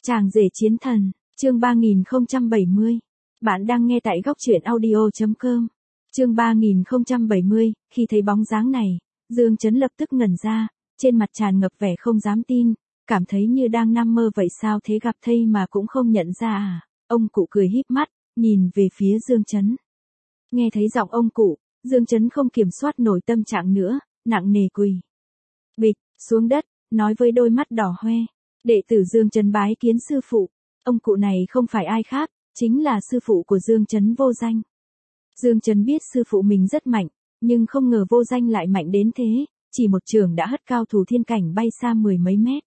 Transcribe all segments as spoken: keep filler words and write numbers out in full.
Chàng rể chiến thần, chương ba nghìn không trăm bảy mươi. Bạn đang nghe tại góc truyện audio chấm com. Chương ba nghìn không trăm bảy mươi, khi thấy bóng dáng này, Dương Chấn lập tức ngẩn ra, trên mặt tràn ngập vẻ không dám tin, cảm thấy như đang nằm mơ vậy, sao thế, gặp thây mà cũng không nhận ra à? Ông cụ cười híp mắt, nhìn về phía Dương Chấn. Nghe thấy giọng ông cụ, Dương Chấn không kiểm soát nổi tâm trạng nữa, nặng nề quỳ bịch xuống đất, nói với đôi mắt đỏ hoe: đệ tử Dương Chấn bái kiến sư phụ. Ông cụ này không phải ai khác, chính là sư phụ của Dương Chấn, Vô Danh. Dương Chấn biết sư phụ mình rất mạnh, nhưng không ngờ Vô Danh lại mạnh đến thế, chỉ một chưởng đã hất cao thủ thiên cảnh bay xa mười mấy mét.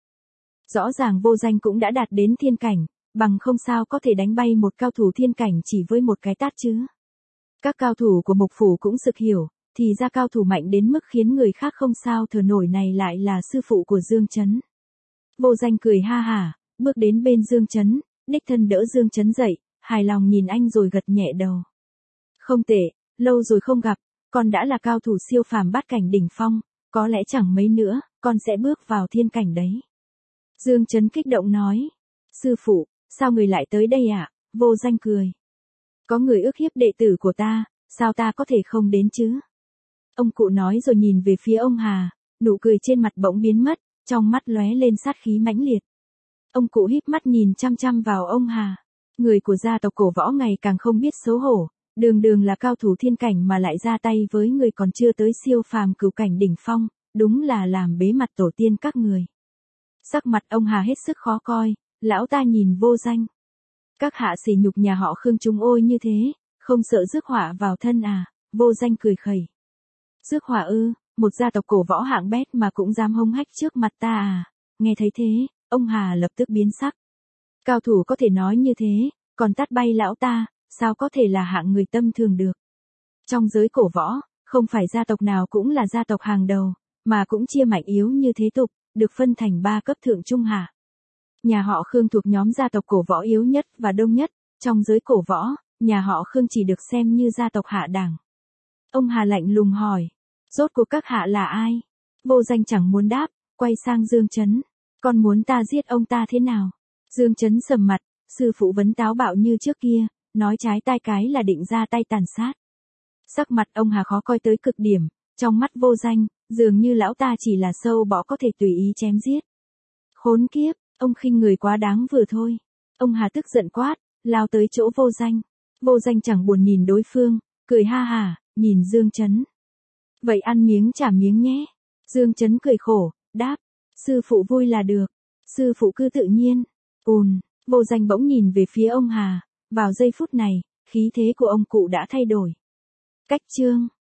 Rõ ràng Vô Danh cũng đã đạt đến thiên cảnh, bằng không sao có thể đánh bay một cao thủ thiên cảnh chỉ với một cái tát chứ. Các cao thủ của Mục Phủ cũng sực hiểu, thì ra cao thủ mạnh đến mức khiến người khác không sao thở nổi này lại là sư phụ của Dương Chấn. Vô Danh cười ha hả, bước đến bên Dương Chấn, đích thân đỡ Dương Chấn dậy, hài lòng nhìn anh rồi gật nhẹ đầu. Không tệ, lâu rồi không gặp, con đã là cao thủ siêu phàm bát cảnh đỉnh phong, có lẽ chẳng mấy nữa, con sẽ bước vào thiên cảnh đấy. Dương Chấn kích động nói. Sư phụ, sao người lại tới đây ạ? À? Vô Danh cười. Có người ức hiếp đệ tử của ta, sao ta có thể không đến chứ? Ông cụ nói rồi nhìn về phía ông Hà, nụ cười trên mặt bỗng biến mất, trong mắt lóe lên sát khí mãnh liệt. Ông cụ híp mắt nhìn chăm chăm vào ông Hà. Người của gia tộc cổ võ ngày càng không biết xấu hổ, đường đường là cao thủ thiên cảnh mà lại ra tay với người còn chưa tới siêu phàm cửu cảnh đỉnh phong, đúng là làm bế mặt tổ tiên các người. Sắc mặt ông Hà hết sức khó coi, lão ta nhìn Vô Danh. Các hạ sỉ nhục nhà họ Khương chúng ôi như thế, không sợ rước họa vào thân à? Vô Danh cười khẩy. Rước họa ư? Một gia tộc cổ võ hạng bét mà cũng dám hông hách trước mặt ta à? Nghe thấy thế, ông Hà lập tức biến sắc. Cao thủ có thể nói như thế, còn tát bay lão ta, sao có thể là hạng người tâm thường được? Trong giới cổ võ, không phải gia tộc nào cũng là gia tộc hàng đầu, mà cũng chia mạnh yếu như thế tục, được phân thành ba cấp thượng trung hạ. Nhà họ Khương thuộc nhóm gia tộc cổ võ yếu nhất và đông nhất, trong giới cổ võ, nhà họ Khương chỉ được xem như gia tộc hạ đẳng. Ông Hà lạnh lùng hỏi, rốt cuộc các hạ là ai? Vô Danh chẳng muốn đáp, quay sang Dương Chấn. Con muốn ta giết ông ta thế nào? Dương Chấn sầm mặt, sư phụ vẫn táo bạo như trước kia, nói trái tai cái là định ra tay tàn sát. Sắc mặt ông Hà khó coi tới cực điểm, trong mắt Vô Danh, dường như lão ta chỉ là sâu bọ có thể tùy ý chém giết. Khốn kiếp, ông khinh người quá đáng vừa thôi. Ông Hà tức giận quát, lao tới chỗ Vô Danh. Vô Danh chẳng buồn nhìn đối phương, cười ha hả, nhìn Dương Chấn. Vậy ăn miếng trả miếng nhé. Dương Chấn cười khổ, đáp, sư phụ vui là được. Sư phụ cứ tự nhiên. Ùn, Vô Danh bỗng nhìn về phía ông Hà, vào giây phút này, khí thế của ông cụ đã thay đổi. Cách chương.